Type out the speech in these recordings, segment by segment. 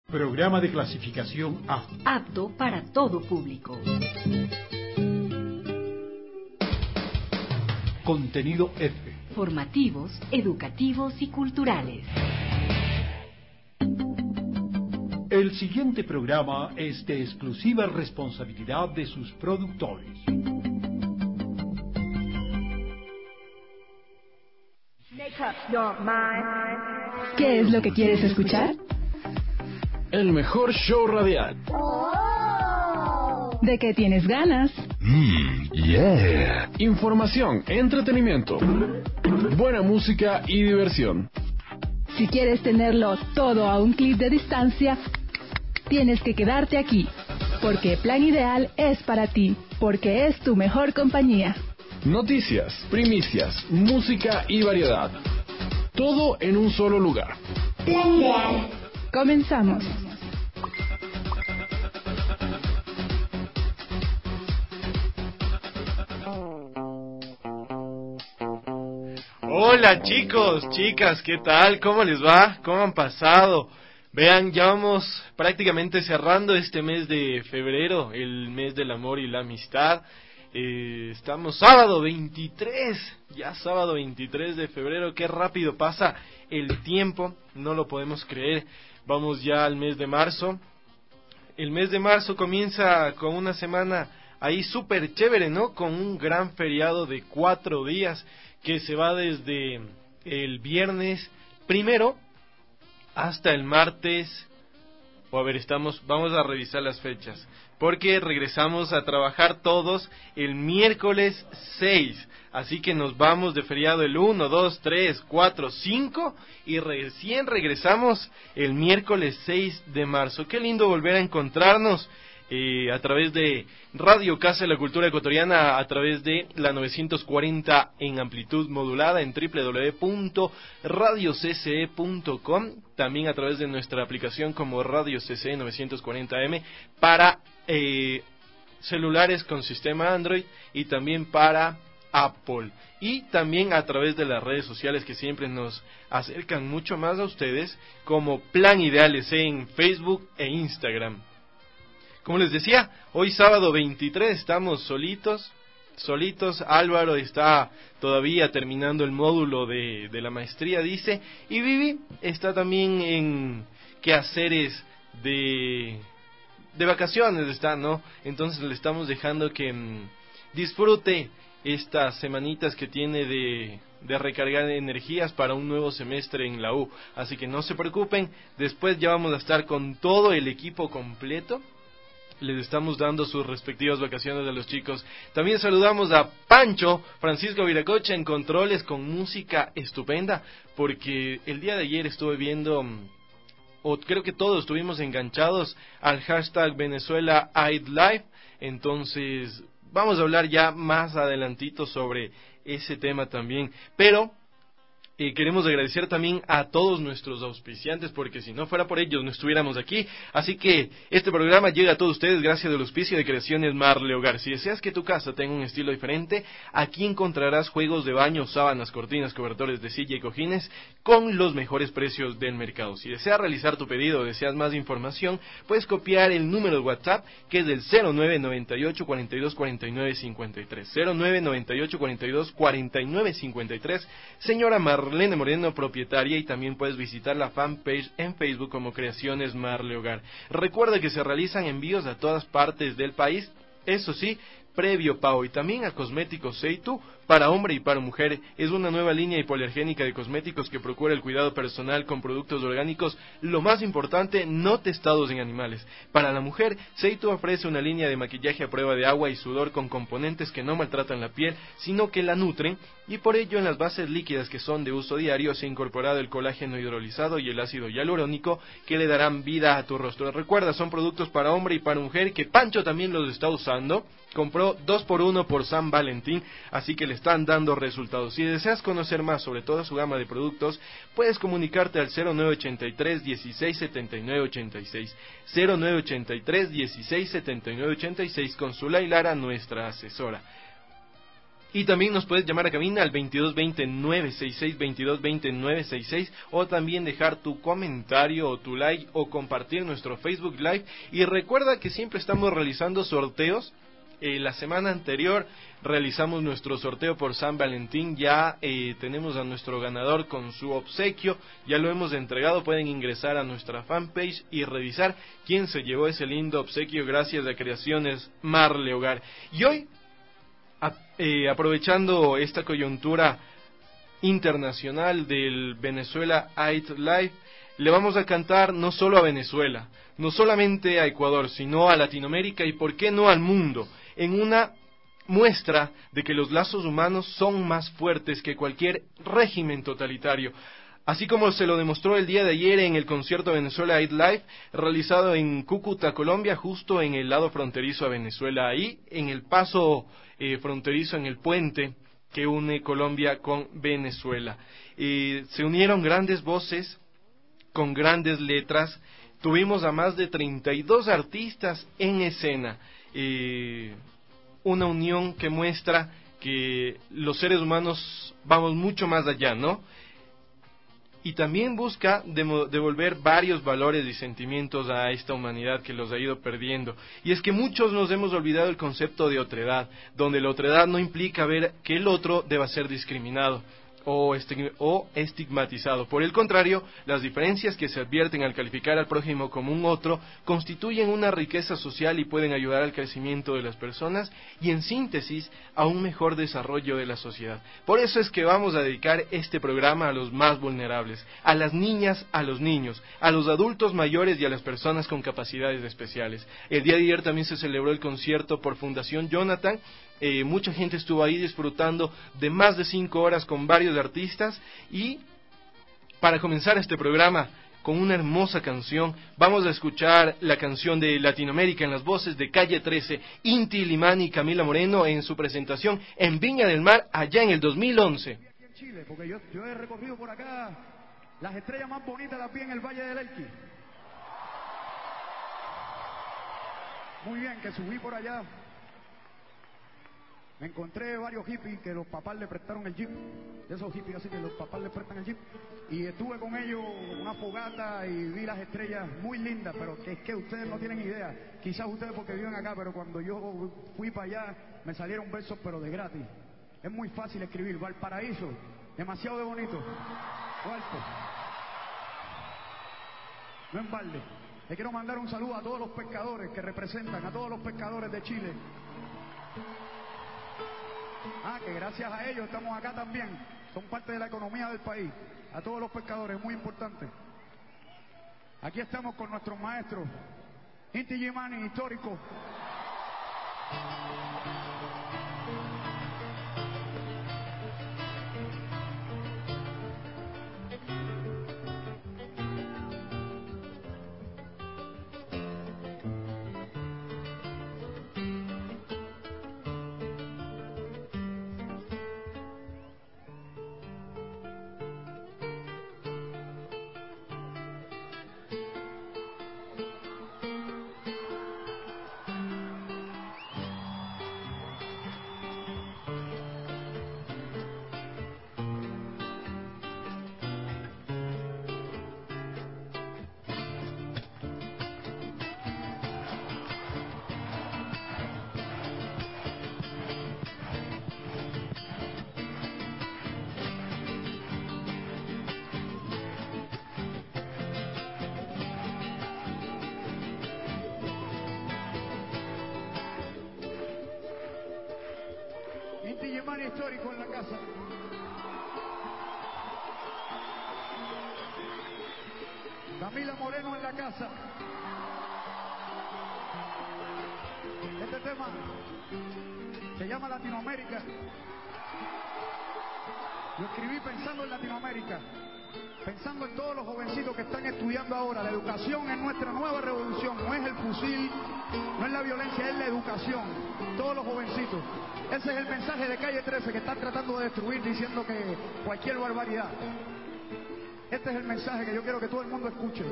Programa de clasificación A. Apto para todo público. Contenido F. Formativos, educativos y culturales. El siguiente programa es de exclusiva responsabilidad de sus productores. ¿Qué es lo que quieres escuchar? El mejor show radial. ¿De qué tienes ganas? Yeah. Información, entretenimiento, buena música y diversión. Si quieres tenerlo todo a un clic de distancia, tienes que quedarte aquí, porque Plan Ideal es para ti, porque es tu mejor compañía. Noticias, primicias, música y variedad. Todo en un solo lugar. Plan Ideal. Comenzamos. Hola chicos, chicas, ¿qué tal? ¿Cómo les va? ¿Cómo han pasado? Vean, ya vamos prácticamente cerrando este mes de febrero, el mes del amor y la amistad. Estamos sábado 23, ya sábado 23 de febrero, qué rápido pasa el tiempo, no lo podemos creer. Vamos ya al mes de marzo. El mes de marzo comienza con una semana ahí súper chévere, ¿no? Con un gran feriado de 4 días que se va desde el viernes primero hasta el martes. Vamos a revisar las fechas, porque regresamos a trabajar todos el miércoles 6, así que nos vamos de feriado el 1, 2, 3, 4, 5 y recién regresamos el miércoles 6 de marzo. Qué lindo volver a encontrarnos a través de Radio Casa de la Cultura Ecuatoriana, a través de la 940 en amplitud modulada en www.radiocce.com, también a través de nuestra aplicación como Radio CCE 940M para celulares con sistema Android y también para Apple, y también a través de las redes sociales que siempre nos acercan mucho más a ustedes, como Plan Ideales en Facebook e Instagram. Como les decía, hoy sábado 23 estamos solitos. Álvaro está todavía terminando el módulo de la maestría, dice, y Vivi está también en quehaceres de vacaciones, está, ¿no? Entonces le estamos dejando que disfrute estas semanitas que tiene de recargar energías para un nuevo semestre en la U. Así que no se preocupen, después ya vamos a estar con todo el equipo completo. Les estamos dando sus respectivas vacaciones a los chicos. También saludamos a Pancho Francisco Viracocha en controles con música estupenda, porque el día de ayer estuve viendo, o creo que todos estuvimos enganchados al hashtag Venezuela I'd Live. Entonces vamos a hablar ya más adelantito sobre ese tema también, pero queremos agradecer también a todos nuestros auspiciantes, porque si no fuera por ellos no estuviéramos aquí. Así que este programa llega a todos ustedes gracias al auspicio de Creaciones Marle Hogar. Si deseas que tu casa tenga un estilo diferente, aquí encontrarás juegos de baño, sábanas, cortinas, cobertores de silla y cojines con los mejores precios del mercado. Si deseas realizar tu pedido o deseas más información, puedes copiar el número de WhatsApp, que es del 0998 42 49 53. 0998 42 49 53. Señora Marlene Moreno, propietaria, y también puedes visitar la fanpage en Facebook como Creaciones Marle Hogar. Recuerda que se realizan envíos a todas partes del país, eso sí, previo pago, y también a Cosméticos Seitu, para hombre y para mujer. Es una nueva línea hipoalergénica de cosméticos que procura el cuidado personal con productos orgánicos, lo más importante, no testados en animales. Para la mujer, Seitu ofrece una línea de maquillaje a prueba de agua y sudor con componentes que no maltratan la piel, sino que la nutren, y por ello en las bases líquidas que son de uso diario se ha incorporado el colágeno hidrolizado y el ácido hialurónico que le darán vida a tu rostro. Recuerda, son productos para hombre y para mujer que Pancho también los está usando. Compró 2x1 por San Valentín, así que le están dando resultados. Si deseas conocer más sobre toda su gama de productos, puedes comunicarte al 0983 16 79 86, 0983 16 79 86 con Zulay Lara, nuestra asesora. Y también nos puedes llamar a cabina al 2220-966, 2220-966, o también dejar tu comentario o tu like o compartir nuestro Facebook Live. Y recuerda que siempre estamos realizando sorteos. La semana anterior realizamos nuestro sorteo por San Valentín, ya tenemos a nuestro ganador con su obsequio, ya lo hemos entregado. Pueden ingresar a nuestra fanpage y revisar quién se llevó ese lindo obsequio gracias a Creaciones Marle Hogar. Y hoy, aprovechando esta coyuntura internacional del Venezuela Eat Live, le vamos a cantar no solo a Venezuela, no solamente a Ecuador, sino a Latinoamérica y por qué no al mundo, en una muestra de que los lazos humanos son más fuertes que cualquier régimen totalitario. Así como se lo demostró el día de ayer en el concierto Venezuela Eat Live, realizado en Cúcuta, Colombia, justo en el lado fronterizo a Venezuela, ahí en el paso fronterizo, en el puente que une Colombia con Venezuela. Se unieron grandes voces con grandes letras, tuvimos a más de 32 artistas en escena, una unión que muestra que los seres humanos vamos mucho más allá, ¿no? Y también busca devolver varios valores y sentimientos a esta humanidad que los ha ido perdiendo. Y es que muchos nos hemos olvidado el concepto de otredad, donde la otredad no implica ver que el otro deba ser discriminado o estigmatizado. Por el contrario, las diferencias que se advierten al calificar al prójimo como un otro constituyen una riqueza social y pueden ayudar al crecimiento de las personas y, en síntesis, a un mejor desarrollo de la sociedad. Por eso es que vamos a dedicar este programa a los más vulnerables, a las niñas, a los niños, a los adultos mayores y a las personas con capacidades especiales. El día de ayer también se celebró el concierto por Fundación Jonathan. Mucha gente estuvo ahí disfrutando de más de 5 horas con varios artistas, y para comenzar este programa con una hermosa canción, vamos a escuchar la canción de Latinoamérica en las voces de Calle 13, Inti Illimani y Camila Moreno en su presentación en Viña del Mar allá en el 2011. Aquí en Chile, porque yo he recorrido por acá, las estrellas más bonitas las vi en el Valle del Elqui. Muy bien, que subí por allá. Me encontré varios hippies que los papás le prestaron el jeep, de esos hippies así que los papás le prestan el jeep, y estuve con ellos una fogata y vi las estrellas muy lindas, pero que es que ustedes no tienen idea, quizás ustedes porque viven acá, pero cuando yo fui para allá me salieron versos pero de gratis. Es muy fácil escribir. Valparaíso, demasiado de bonito. Cuarto, no en balde. Le quiero mandar un saludo a todos los pescadores que representan, a todos los pescadores de Chile. Que gracias a ellos estamos acá también, son parte de la economía del país. A todos los pescadores, muy importante. Aquí estamos con nuestros maestros, Inti Illimani, histórico. Inti Illimani histórico en la casa. Camila Moreno en la casa. Este tema se llama Latinoamérica. Lo escribí pensando en Latinoamérica, pensando en todos los jovencitos que están estudiando ahora. La educación es nuestra nueva revolución, no es el fusil, no es la violencia, es la educación. Todos los jovencitos. Ese es el mensaje de Calle 13 que están tratando de destruir diciendo que cualquier barbaridad. Este es el mensaje que yo quiero que todo el mundo escuche.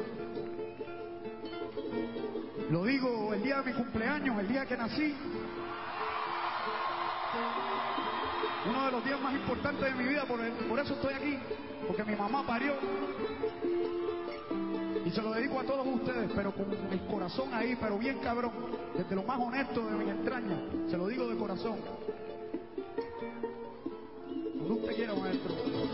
Lo digo el día de mi cumpleaños, el día que nací. Uno de los días más importantes de mi vida, por eso estoy aquí, porque mi mamá parió. Y se lo dedico a todos ustedes, pero con el corazón ahí, pero bien cabrón, desde lo más honesto de mis entrañas, se lo digo de corazón. Cuando usted quiera, maestro.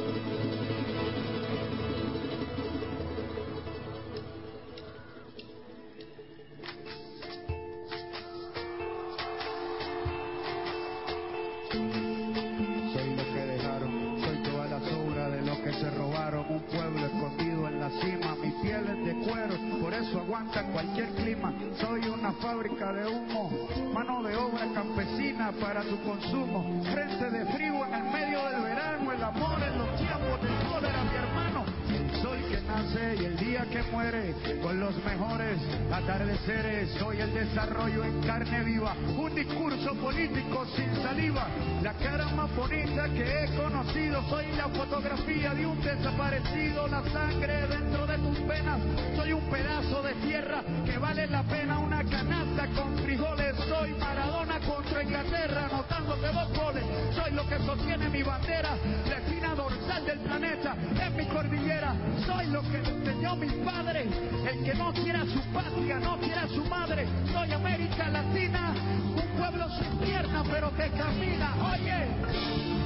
Se robaron un pueblo escondido en la cima, mi piel es de cuero, por eso aguanta cualquier clima. Soy una fábrica de humo, mano de obra campesina para tu consumo. Frente de frío en el medio del verano, el amor en los tiempos del cólera, mi hermano. El sol que nace y el día que muere, con los mejores atardeceres. Soy el desarrollo en carne viva, un discurso político sin saliva. La cara más bonita que he conocido, soy la fotografía de un desaparecido, la sangre dentro de tus venas. Soy un pedazo de tierra que vale la pena una canasta con frijoles. Soy Maradona contra Inglaterra, anotándote 2 goles. Soy lo que sostiene mi bandera, la espina dorsal del planeta en mi cordillera. Soy lo que le enseñó a mi padre, el que no quiera su patria, no quiera su madre. Soy América Latina, un pueblo sin pierna pero que camina. Oye.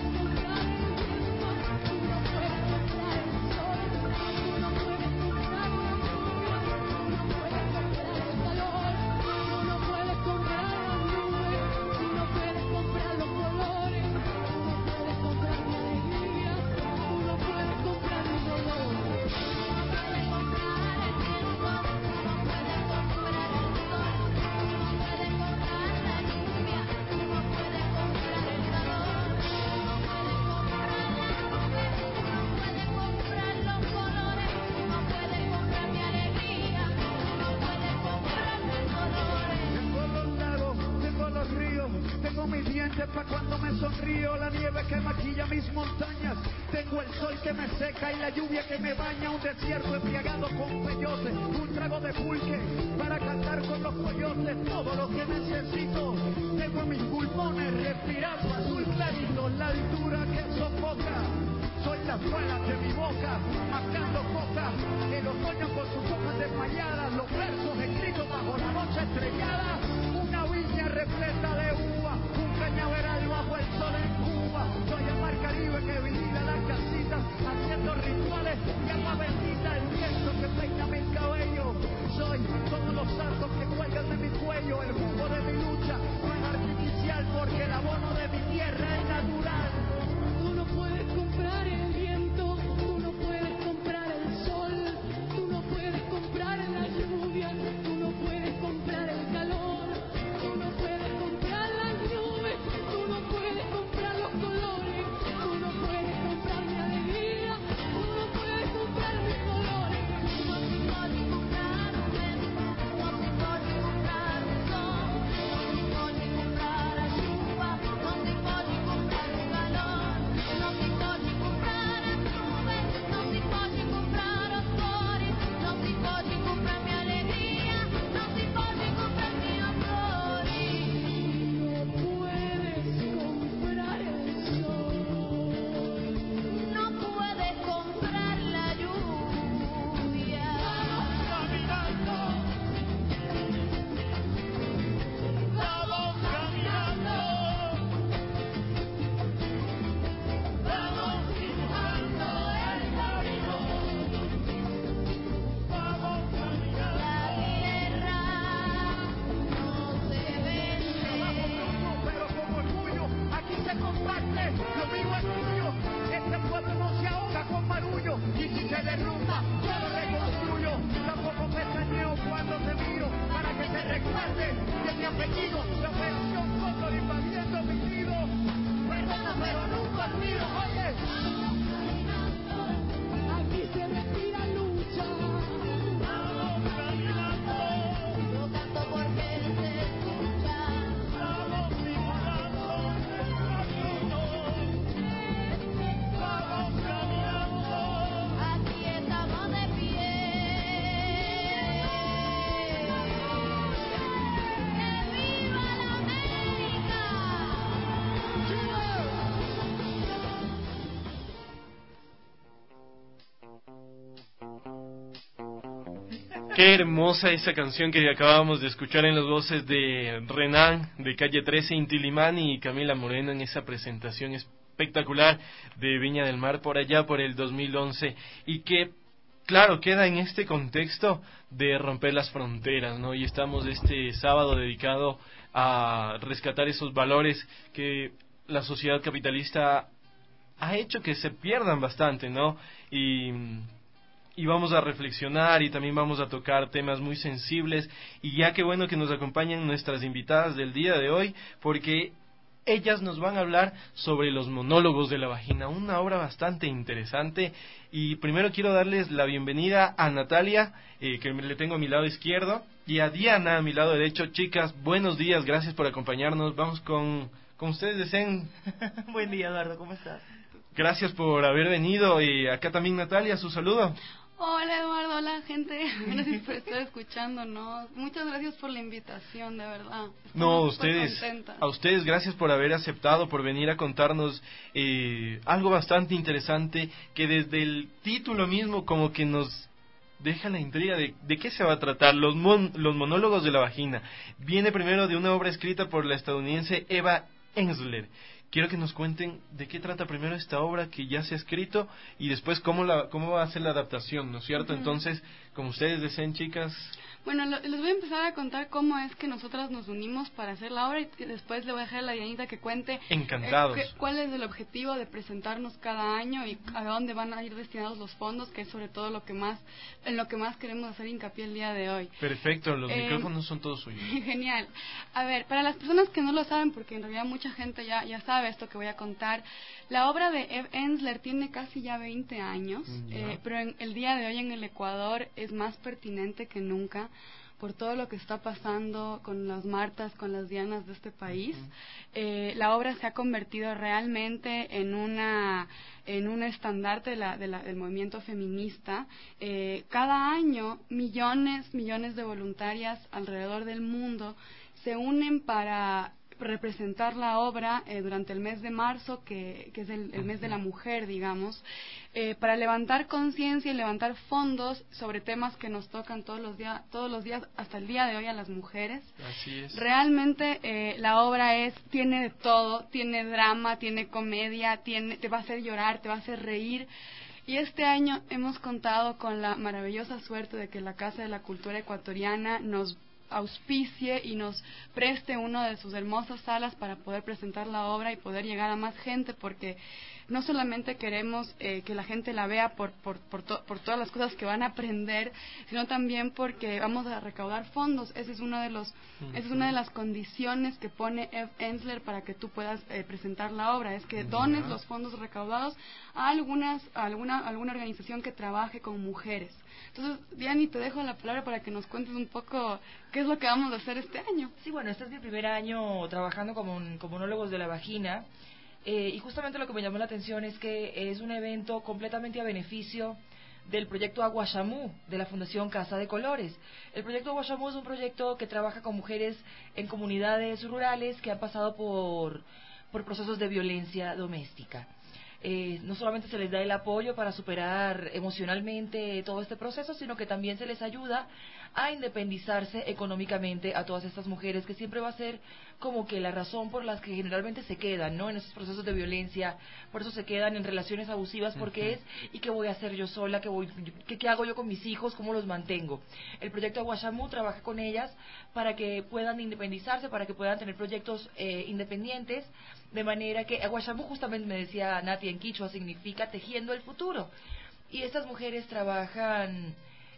Pa' cuando me sonrío, la nieve que maquilla mis montañas. Tengo el sol que me seca y la lluvia que me baña. Un desierto embriagado con peyote, un trago de pulque para cantar con los coyotes. Todo lo que necesito tengo en mis pulmones, respirando azul clarito, la altura que sofoca. Soy la suela de mi boca, mascando coca. El otoño con sus hojas desmayadas, los versos escritos bajo la noche estrellada. Una viña repleta de uva, cañaveral bajo el sol en Cuba. Soy el mar Caribe que vigila las casitas, haciendo rituales y alma bendita el viento que peina mi cabello. Soy todos los santos que cuelgan de mi cuello. El jugo de mi lucha no es artificial, porque el abono de mi tierra es natural. Tú no puedes comprar el viento, tú no puedes comprar el sol, tú no puedes comprar la lluvia, tú no puedes comprar el calor, tú no puedes comprar las nubes, tú no puedes comprar los colores, tú no puedes comprar mi alegría, tú no puedes comprar mis colores. Non si può comprare un vento, non si può comprare un sol, non si può comprare la chuva, non si può comprare il calore, non si può comprare nube, non si può comprare los colores, non si può comprare mi alegría, non si può comprare mis flores. No puedes comprar el sol, No puedes comprar la lluvia. vamos caminando, vamos dibujando el camino, vamos caminando. La tierra no se vende. Pero con orgullo, aquí se comparte, lo mío es tuyo. Este pueblo no se ahoga con marullo, y si se derrumba, yo lo reconstruyo. Tampoco pestañeo cuando te miro, para que te recuerde de mi apellido. La operación Cóndor invadiendo mi nido. Perdona, pero nunca olvido. Oye, Aquí se respira lucha. vamos caminando, Yo canto porque él se escucha. vamos dibujando el camino, vamos caminando. Aquí estamos de pie. ¡Que viva Qué hermosa esa canción que acabábamos de escuchar en las voces de Renan, de Calle 13, Inti Limani y Camila Moreno en esa presentación espectacular de Viña del Mar por allá por el 2011 y que, claro, queda en este contexto de romper las fronteras, ¿no? Y estamos este sábado dedicado a rescatar esos valores que la sociedad capitalista ha hecho que se pierdan bastante, ¿no? Y vamos a reflexionar y también vamos a tocar temas muy sensibles y ya que bueno que nos acompañan nuestras invitadas del día de hoy porque ellas nos van a hablar sobre los monólogos de la vagina, una obra bastante interesante y primero quiero darles la bienvenida a Natalia, que le tengo a mi lado izquierdo, y a Diana a mi lado derecho. Chicas, buenos días, gracias por acompañarnos, vamos con ustedes deseen. Buen día, Eduardo, ¿cómo estás? Gracias por haber venido y acá también Natalia, su saludo. Hola Eduardo, hola gente, gracias por estar escuchándonos, muchas gracias por la invitación, de verdad. No, Estamos a ustedes gracias por haber aceptado, por venir a contarnos algo bastante interesante que desde el título mismo como que nos deja la intriga de qué se va a tratar, los monólogos de la vagina. Viene primero de una obra escrita por la estadounidense Eva Ensler. Quiero que nos cuenten de qué trata primero esta obra que ya se ha escrito y después cómo va a ser la adaptación, ¿no es cierto? Entonces, como ustedes deseen, chicas. Bueno, les voy a empezar a contar cómo es que nosotras nos unimos para hacer la obra y después le voy a dejar a la Dianita que cuente Encantados. Cuál es el objetivo de presentarnos cada año y a dónde van a ir destinados los fondos, que es sobre todo en lo que más queremos hacer hincapié el día de hoy. Perfecto, los micrófonos son todos suyos. Genial. A ver, para las personas que no lo saben, porque en realidad mucha gente ya sabe esto que voy a contar, la obra de Eve Ensler tiene casi ya 20 años, pero el día de hoy en el Ecuador es más pertinente que nunca por todo lo que está pasando con las Martas, con las Dianas de este país. La obra se ha convertido realmente en un estandarte del movimiento feminista. Cada año millones de voluntarias alrededor del mundo se unen para representar la obra durante el mes de marzo, que es el mes de la mujer, digamos, para levantar conciencia y levantar fondos sobre temas que nos tocan todos los días hasta el día de hoy a las mujeres. Así es. Realmente la obra tiene de todo, tiene drama, tiene comedia, te va a hacer llorar, te va a hacer reír. Y este año hemos contado con la maravillosa suerte de que la Casa de la Cultura Ecuatoriana nos auspicie y nos preste una de sus hermosas salas para poder presentar la obra y poder llegar a más gente, porque no solamente queremos que la gente la vea por todas las cosas que van a aprender, sino también porque vamos a recaudar fondos. Esa es una de las condiciones que pone Eve Ensler para que tú puedas presentar la obra, es que dones los fondos recaudados a alguna organización que trabaje con mujeres. Entonces, Diani, te dejo la palabra para que nos cuentes un poco qué es lo que vamos a hacer este año. Sí, bueno, este es mi primer año trabajando como monólogos de la vagina. Y justamente lo que me llamó la atención es que es un evento completamente a beneficio del proyecto Aguashamú de la Fundación Casa de Colores. El proyecto Aguashamú es un proyecto que trabaja con mujeres en comunidades rurales que han pasado por procesos de violencia doméstica. No solamente se les da el apoyo para superar emocionalmente todo este proceso, sino que también se les ayuda a independizarse económicamente a todas estas mujeres, que siempre va a ser como que la razón por las que generalmente se quedan, ¿no?, en esos procesos de violencia. Por eso se quedan en relaciones abusivas, porque ¿y qué voy a hacer yo sola? ¿Qué hago yo con mis hijos? ¿Cómo los mantengo? El proyecto Aguashamú trabaja con ellas para que puedan independizarse, para que puedan tener proyectos independientes, de manera que Aguashamú, justamente me decía Nati, en quichua significa tejiendo el futuro. Y estas mujeres trabajan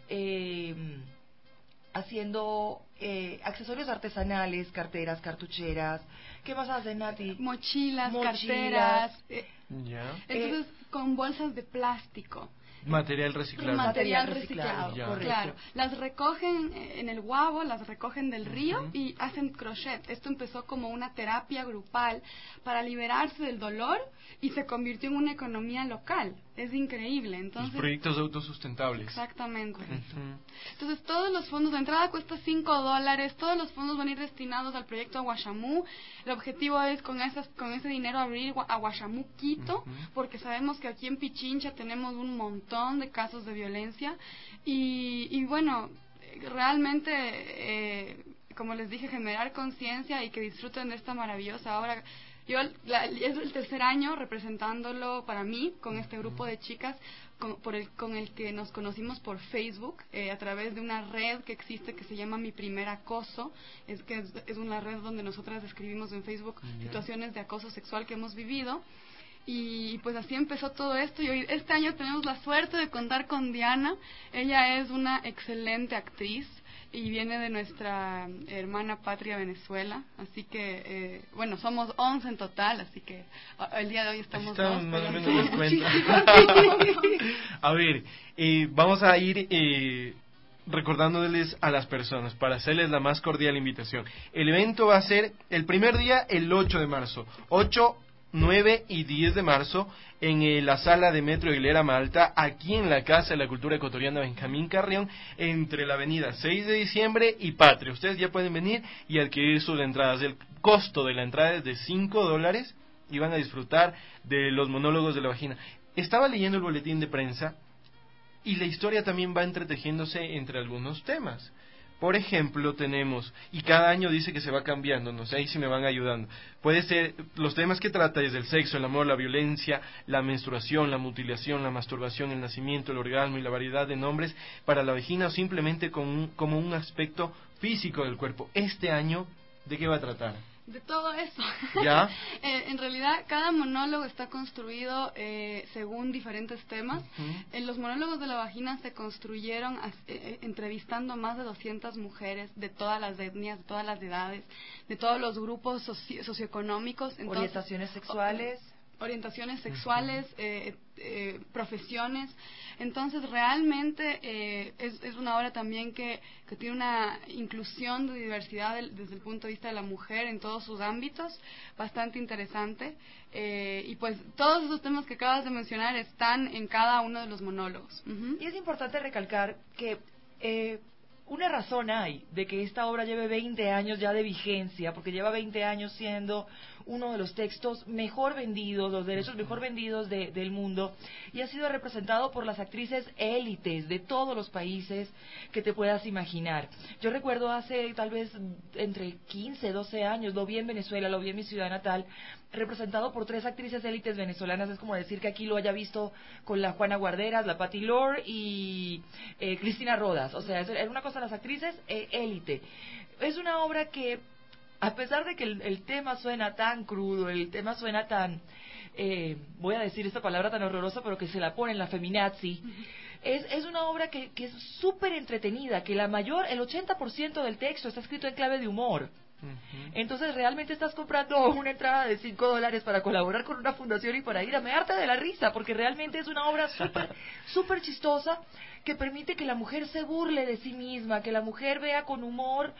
haciendo accesorios artesanales, carteras, cartucheras. ¿Qué más hacen, Nati? Mochilas. Carteras. Entonces, con bolsas de plástico. Material reciclado. Material reciclado, claro. Las recogen en el Guabo, las recogen del río y hacen crochet. Esto empezó como una terapia grupal para liberarse del dolor y se convirtió en una economía local. Es increíble. Entonces, los proyectos autosustentables. Exactamente. Entonces, todos los fondos, la entrada cuesta $5, todos los fondos van a ir destinados al proyecto Aguashamú. El objetivo es con ese dinero abrir Aguashamú Quito, porque sabemos que aquí en Pichincha tenemos un montón de casos de violencia y bueno, realmente, como les dije, generar conciencia y que disfruten de esta maravillosa obra. Es el tercer año representándolo para mí con este grupo de chicas con el que nos conocimos por Facebook, a través de una red que existe que se llama Mi Primer Acoso. Es una red donde nosotras describimos en Facebook situaciones de acoso sexual que hemos vivido. Y pues así empezó todo esto, y hoy, este año tenemos la suerte de contar con Diana. Ella es una excelente actriz y viene de nuestra hermana patria Venezuela, así que bueno, somos 11 en total, así que el día de hoy estamos dos, más o pero menos somos cuenta. A ver, vamos a ir recordándoles a las personas para hacerles la más cordial invitación. El evento va a ser el primer día, el 8 de marzo, 8, 9 y 10 de marzo, en la sala de Metro Aguilera Malta, aquí en la Casa de la Cultura Ecuatoriana Benjamín Carrión, entre la avenida 6 de diciembre y Patria. Ustedes ya pueden venir y adquirir sus entradas. El costo de la entrada es de $5 y van a disfrutar de los monólogos de la vagina. Estaba leyendo el boletín de prensa y la historia también va entretejiéndose entre algunos temas. Por ejemplo, tenemos, y cada año dice que se va cambiando, no sé, ahí sí me van ayudando. Puede ser, los temas que trata es el sexo, el amor, la violencia, la menstruación, la mutilación, la masturbación, el nacimiento, el orgasmo y la variedad de nombres para la vagina, o simplemente como un aspecto físico del cuerpo. Este año, ¿de qué va a tratar? De todo eso. ¿Ya? En realidad, cada monólogo está construido según diferentes temas. Los monólogos de la vagina se construyeron entrevistando más de 200 mujeres de todas las etnias, de todas las edades, de todos los grupos socioeconómicos. Entonces, orientaciones sexuales, profesiones. Entonces realmente es una obra también que tiene una inclusión de diversidad desde el punto de vista de la mujer en todos sus ámbitos, bastante interesante, y pues todos esos temas que acabas de mencionar están en cada uno de los monólogos. Y es importante recalcar que una razón hay de que esta obra lleve 20 años ya de vigencia, porque lleva 20 años siendo uno de los textos mejor vendidos, los derechos mejor vendidos del mundo, y ha sido representado por las actrices élites de todos los países que te puedas imaginar. Yo recuerdo hace tal vez entre 15, 12 años, lo vi en Venezuela, lo vi en mi ciudad natal, representado por 3 actrices élites venezolanas. Es como decir que aquí lo haya visto con la Juana Guarderas, la Patti Lore y Cristina Rodas. O sea, es una cosa de las actrices élite. Es una obra que, a pesar de que el tema suena tan crudo, el tema suena tan, voy a decir esta palabra tan horrorosa, pero que se la pone en la feminazi, es una obra que es súper entretenida, que el 80% del texto está escrito en clave de humor. Entonces realmente estás comprando una entrada de $5 para colaborar con una fundación y para ir a mearte de la risa, porque realmente es una obra súper chistosa que permite que la mujer se burle de sí misma, que la mujer vea con humor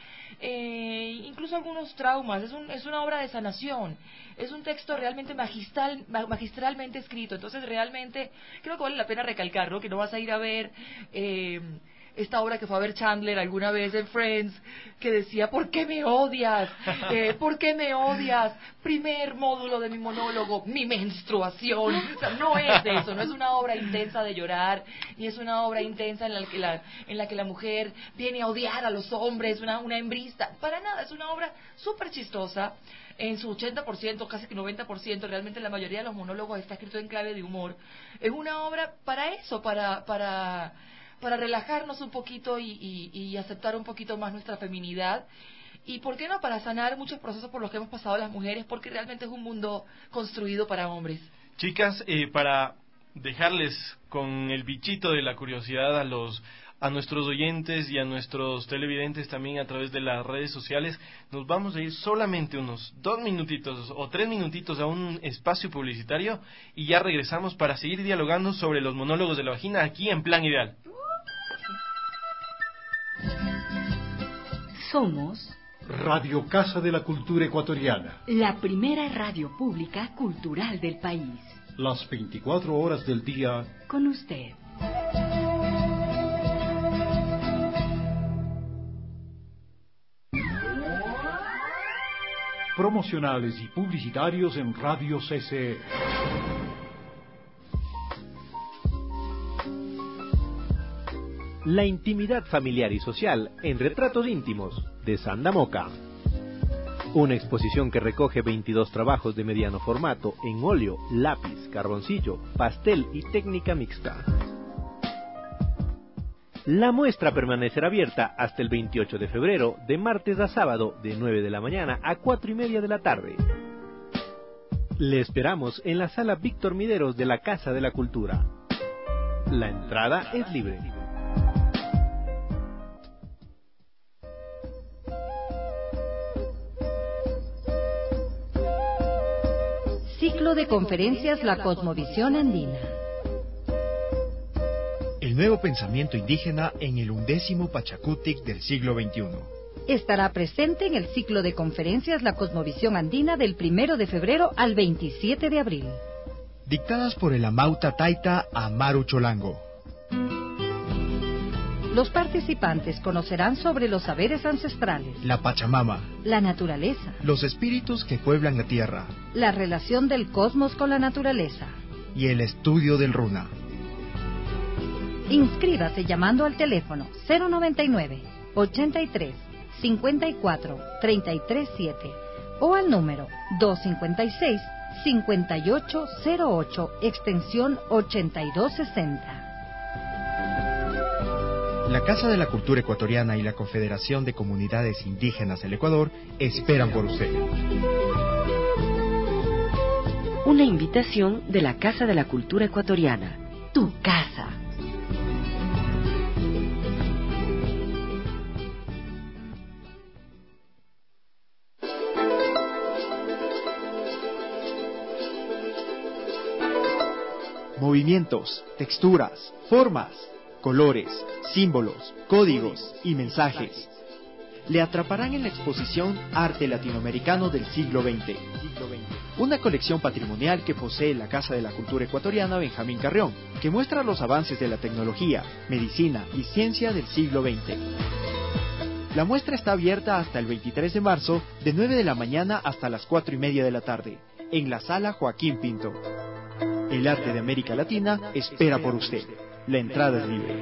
incluso algunos traumas. Es una obra de sanación, es un texto realmente magistralmente escrito. Entonces realmente creo que vale la pena recalcar, ¿no? Que no vas a ir a ver esta obra que fue a ver Chandler alguna vez en Friends, que decía, ¿por qué me odias? ¿Por qué me odias? Primer módulo de mi monólogo, mi menstruación. O sea, no es eso, no es una obra intensa de llorar, ni es una obra intensa en la que la mujer viene a odiar a los hombres, una hembrista. Para nada, es una obra súper chistosa. En su 80%, casi que 90%, realmente la mayoría de los monólogos está escrito en clave de humor. Es una obra para eso, para relajarnos un poquito y aceptar un poquito más nuestra feminidad, y por qué no para sanar muchos procesos por los que hemos pasado las mujeres, porque realmente es un mundo construido para hombres. Chicas, para dejarles con el bichito de la curiosidad a nuestros oyentes y a nuestros televidentes también a través de las redes sociales, nos vamos a ir solamente unos 2 minutitos o 3 minutitos a un espacio publicitario y ya regresamos para seguir dialogando sobre los monólogos de la vagina aquí en Plan Ideal. Somos Radio Casa de la Cultura Ecuatoriana. la primera radio pública cultural del país. Las 24 horas del día. Con usted. Promocionales y publicitarios en Radio CC. La intimidad familiar y social en retratos íntimos de Sanda Moca. Una exposición que recoge 22 trabajos de mediano formato en óleo, lápiz, carboncillo, pastel y técnica mixta. La muestra permanecerá abierta hasta el 28 de febrero, de martes a sábado, de 9 de la mañana a 4:30 de la tarde. Le esperamos en la sala Víctor Mideros de la Casa de la Cultura. La entrada es libre. Ciclo de conferencias La Cosmovisión Andina. El nuevo pensamiento indígena en el 11º Pachacutic del siglo XXI. Estará presente en el ciclo de conferencias La Cosmovisión Andina del 1 de febrero al 27 de abril. Dictadas por el Amauta Taita Amaru Cholango. Los participantes conocerán sobre los saberes ancestrales, La Pachamama, la naturaleza, los espíritus que pueblan la tierra, la relación del cosmos con la naturaleza y el estudio del runa. Inscríbase llamando al teléfono 099 83 54 337 o al número 256 5808 extensión 8260. La Casa de la Cultura Ecuatoriana y la Confederación de Comunidades Indígenas del Ecuador esperan por usted. Una invitación de la Casa de la Cultura Ecuatoriana. Tu casa. Movimientos, texturas, formas, colores, símbolos, códigos y mensajes le atraparán en la exposición Arte Latinoamericano del siglo XX, una colección patrimonial que posee la Casa de la Cultura Ecuatoriana Benjamín Carrión, que muestra los avances de la tecnología, medicina y ciencia del siglo XX. La muestra está abierta hasta el 23 de marzo, de 9 de la mañana hasta las 4:30 de la tarde, en la Sala Joaquín Pinto. El arte de América Latina espera por usted. La entrada es libre.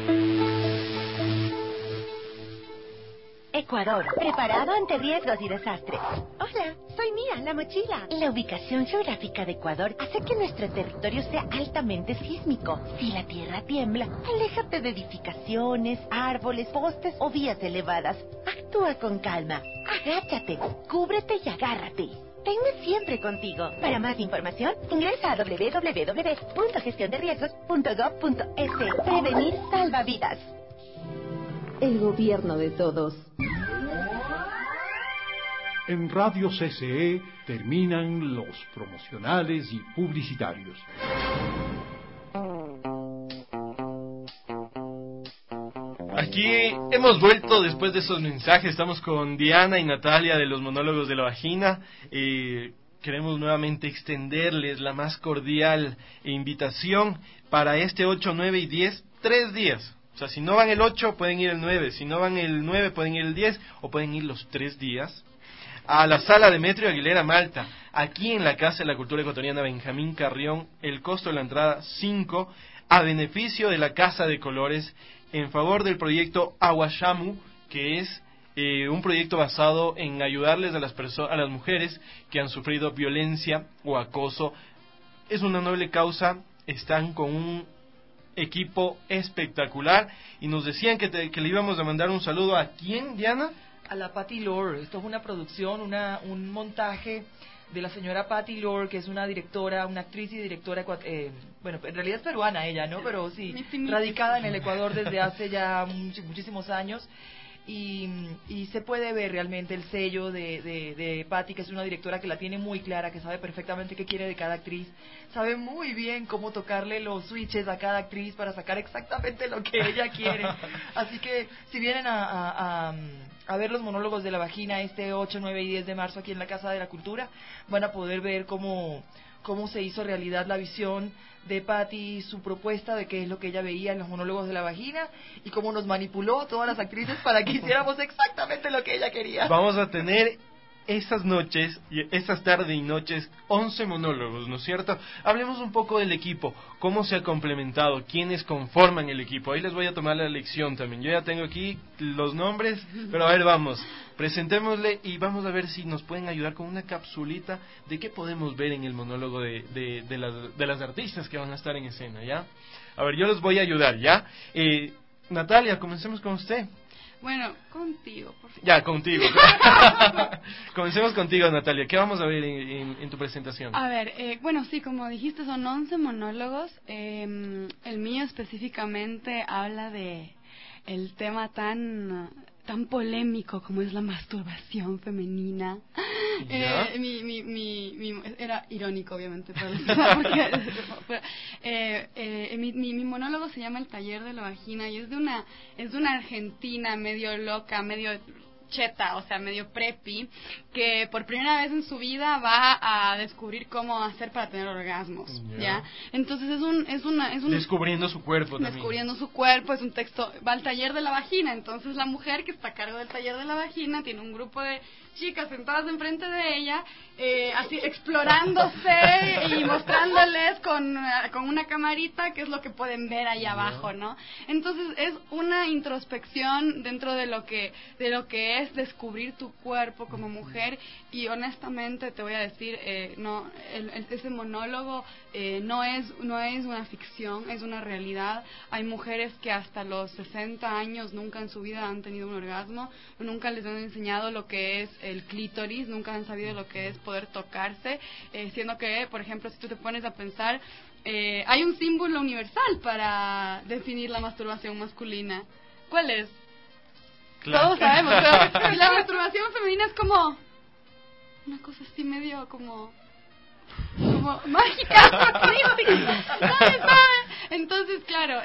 Ecuador, preparado ante riesgos y desastres. Hola, soy Mía, la mochila. La ubicación geográfica de Ecuador hace que nuestro territorio sea altamente sísmico. Si la tierra tiembla, aléjate de edificaciones, árboles, postes o vías elevadas. Actúa con calma, agáchate, cúbrete y agárrate. Tenme siempre contigo. Para más información, ingresa a www.gestionderriesgos.gov.es. Prevenir salva vidas. El gobierno de todos. En Radio CCE terminan los promocionales y publicitarios. Aquí hemos vuelto después de esos mensajes. Estamos con Diana y Natalia de los monólogos de la vagina. Queremos nuevamente extenderles la más cordial invitación para este 8, 9 y 10, 3 días. O sea, si no van el 8, pueden ir el 9. Si no van el 9, pueden ir el 10. O pueden ir los 3 días a la Sala Demetrio Aguilera Malta, aquí en la Casa de la Cultura Ecuatoriana Benjamín Carrión. El costo de la entrada 5, a beneficio de la Casa de Colores, en favor del proyecto Aguashamu, que es un proyecto basado en ayudarles a las mujeres que han sufrido violencia o acoso. Es una noble causa. Están con un equipo espectacular y nos decían que le íbamos a mandar un saludo. ¿A quién, Diana? A la Patty Lore. Esto es una producción, un montaje de la señora Patty Lore, que es una directora, una actriz y directora, bueno, en realidad es peruana ella, ¿no? Pero sí, radicada en el Ecuador desde hace ya muchísimos años. Y se puede ver realmente el sello de Patty, que es una directora que la tiene muy clara, que sabe perfectamente qué quiere de cada actriz, sabe muy bien cómo tocarle los switches a cada actriz para sacar exactamente lo que ella quiere. Así que si vienen a ver los monólogos de la vagina este 8, 9 y 10 de marzo aquí en la Casa de la Cultura, van a poder ver cómo se hizo realidad la visión de Patty, su propuesta de qué es lo que ella veía en los monólogos de la vagina y cómo nos manipuló a todas las actrices para que hiciéramos exactamente lo que ella quería. Vamos a tener estas noches, estas tardes y noches, 11 monólogos, ¿no es cierto? Hablemos un poco del equipo, cómo se ha complementado, quiénes conforman el equipo. Ahí les voy a tomar la lección también. Yo ya tengo aquí los nombres, pero a ver, vamos, presentémosle y vamos a ver si nos pueden ayudar con una capsulita de qué podemos ver en el monólogo de las artistas que van a estar en escena, ¿ya? A ver, yo les voy a ayudar, ¿ya? Natalia, comencemos con usted. Bueno, contigo, por favor. Ya, contigo. Comencemos contigo, Natalia. ¿Qué vamos a ver en tu presentación? A ver, bueno, sí, como dijiste, son 11 monólogos. El mío específicamente habla de el tema tan polémico como es la masturbación femenina. Era irónico, obviamente, mi monólogo se llama El taller de la vagina y es de una argentina medio loca, medio cheta, o sea, medio preppy, que por primera vez en su vida va a descubrir cómo hacer para tener orgasmos, ¿ya? Entonces es un descubriendo su cuerpo también. Descubriendo su cuerpo, es un texto, va al taller de la vagina, entonces la mujer que está a cargo del taller de la vagina tiene un grupo de chicas sentadas enfrente de ella, así explorándose y mostrándoles con una camarita qué es lo que pueden ver ahí abajo, ¿no? Entonces es una introspección dentro de lo que es descubrir tu cuerpo como mujer y honestamente te voy a decir, ese monólogo no es una ficción, es una realidad. Hay mujeres que hasta los 60 años nunca en su vida han tenido un orgasmo, nunca les han enseñado lo que es el clítoris, nunca han sabido lo que es poder tocarse, siendo que, por ejemplo, si tú te pones a pensar, hay un símbolo universal para definir la masturbación masculina. ¿Cuál es? Claro. Todos sabemos, pero la masturbación femenina es como una cosa así medio como mágica. ¿Nadie sabe? Entonces, claro,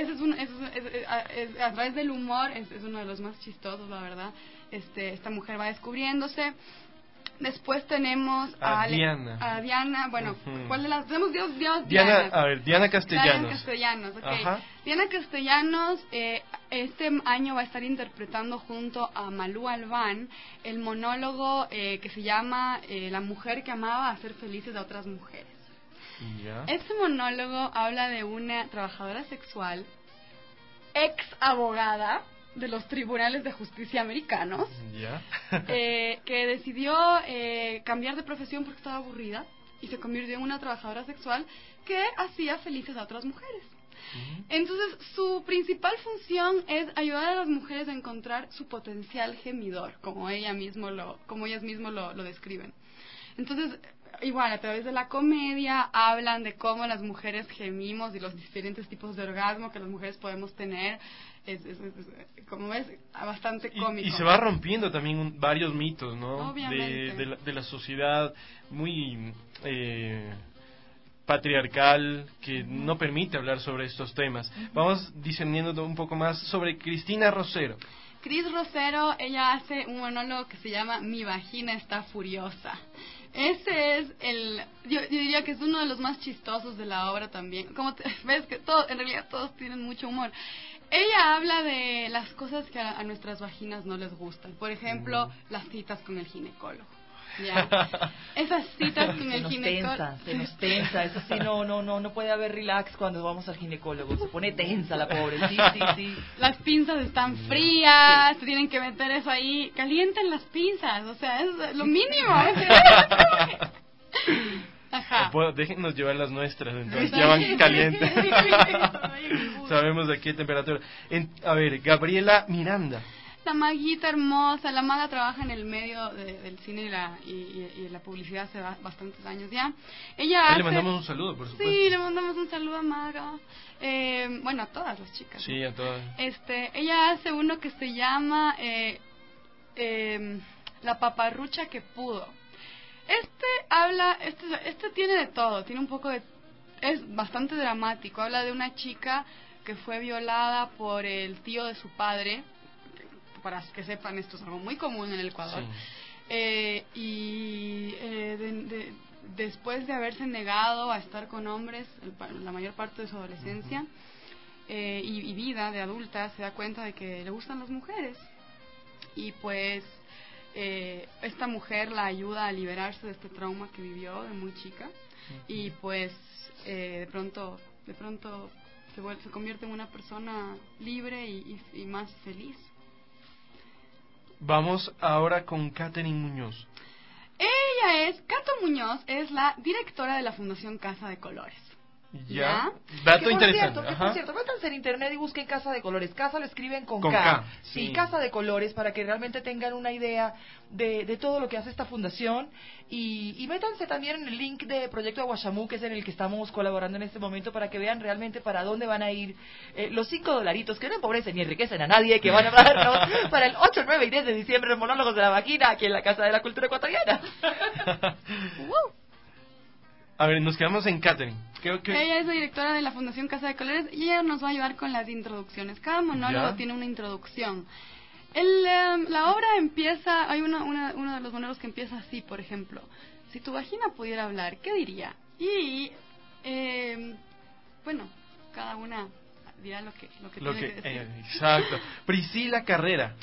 a través del humor es uno de los más chistosos, la verdad. Esta mujer va descubriéndose. Después tenemos a Diana, bueno, ¿cuál de las? Tenemos Diana. A ver, Diana Castellanos. Okay. Diana Castellanos este año va a estar interpretando junto a Malú Albán el monólogo que se llama La mujer que amaba hacer felices a otras mujeres. Este monólogo habla de una trabajadora sexual, ex abogada de los tribunales de justicia americanos, que decidió cambiar de profesión porque estaba aburrida y se convirtió en una trabajadora sexual que hacía felices a otras mujeres. Entonces, su principal función es ayudar a las mujeres a encontrar su potencial gemidor, como ellas mismas lo describen. Entonces, igual, a través de la comedia hablan de cómo las mujeres gemimos y los diferentes tipos de orgasmo que las mujeres podemos tener. Como ves, bastante cómico. Y se va rompiendo también varios mitos, ¿no? Obviamente. De la sociedad muy patriarcal que no permite hablar sobre estos temas. Vamos discerniendo un poco más sobre Cristina Rosero. Cris Rosero, ella hace un monólogo que se llama Mi vagina está furiosa. Ese es yo diría que es uno de los más chistosos de la obra también. Como ves que en realidad todos tienen mucho humor. Ella habla de las cosas que a nuestras vaginas no les gustan. Por ejemplo, las citas con el ginecólogo. ¿Ya? Esas citas con el ginecólogo. Se nos tensa. Eso sí, no puede haber relax cuando vamos al ginecólogo. Se pone tensa la pobre. Sí. Las pinzas están frías, se tienen que meter eso ahí. Calienten las pinzas, o sea, es lo mínimo. Ajá. Déjennos llevar las nuestras, entonces ya van calientes. Sabemos de qué temperatura. A ver, Gabriela Miranda. La maguita hermosa, la maga trabaja en el medio del cine y la publicidad hace bastantes años ya. Le mandamos un saludo, por supuesto. Sí, le mandamos un saludo a Maga. Bueno, a todas las chicas. Sí, a todas. Ella hace uno que se llama La paparrucha que pudo. Este tiene de todo, tiene un poco de... Es bastante dramático, habla de una chica que fue violada por el tío de su padre, para que sepan, esto es algo muy común en el Ecuador, después de haberse negado a estar con hombres la mayor parte de su adolescencia y vida de adulta, se da cuenta de que le gustan las mujeres y pues esta mujer la ayuda a liberarse de este trauma que vivió de muy chica y pues de pronto se convierte en una persona libre y más feliz. Vamos ahora con Katherine Muñoz. Cato Muñoz es la directora de la Fundación Casa de Colores. Ya. Dato interesante. Por cierto, métanse en internet y busquen Casa de Colores. Casa lo escriben con K. K. Sí, Casa de Colores, para que realmente tengan una idea de todo lo que hace esta fundación. Y métanse también en el link de Proyecto Aguashamú, que es en el que estamos colaborando en este momento, para que vean realmente para dónde van a ir los $5 que no empobrecen ni enriquecen a nadie, que van a darnos para el 8, 9 y 10 de diciembre en Monólogos de la Vagina, aquí en la Casa de la Cultura Ecuatoriana. A ver, nos quedamos en Katherine. Ella es la directora de la Fundación Casa de Colores y ella nos va a ayudar con las introducciones. Cada monólogo ¿Ya? tiene una introducción. La obra empieza, hay uno de los monólogos que empieza así, por ejemplo. Si tu vagina pudiera hablar, ¿qué diría? Y, bueno, cada una dirá lo que tiene que decir. Exacto. Priscila Carrera.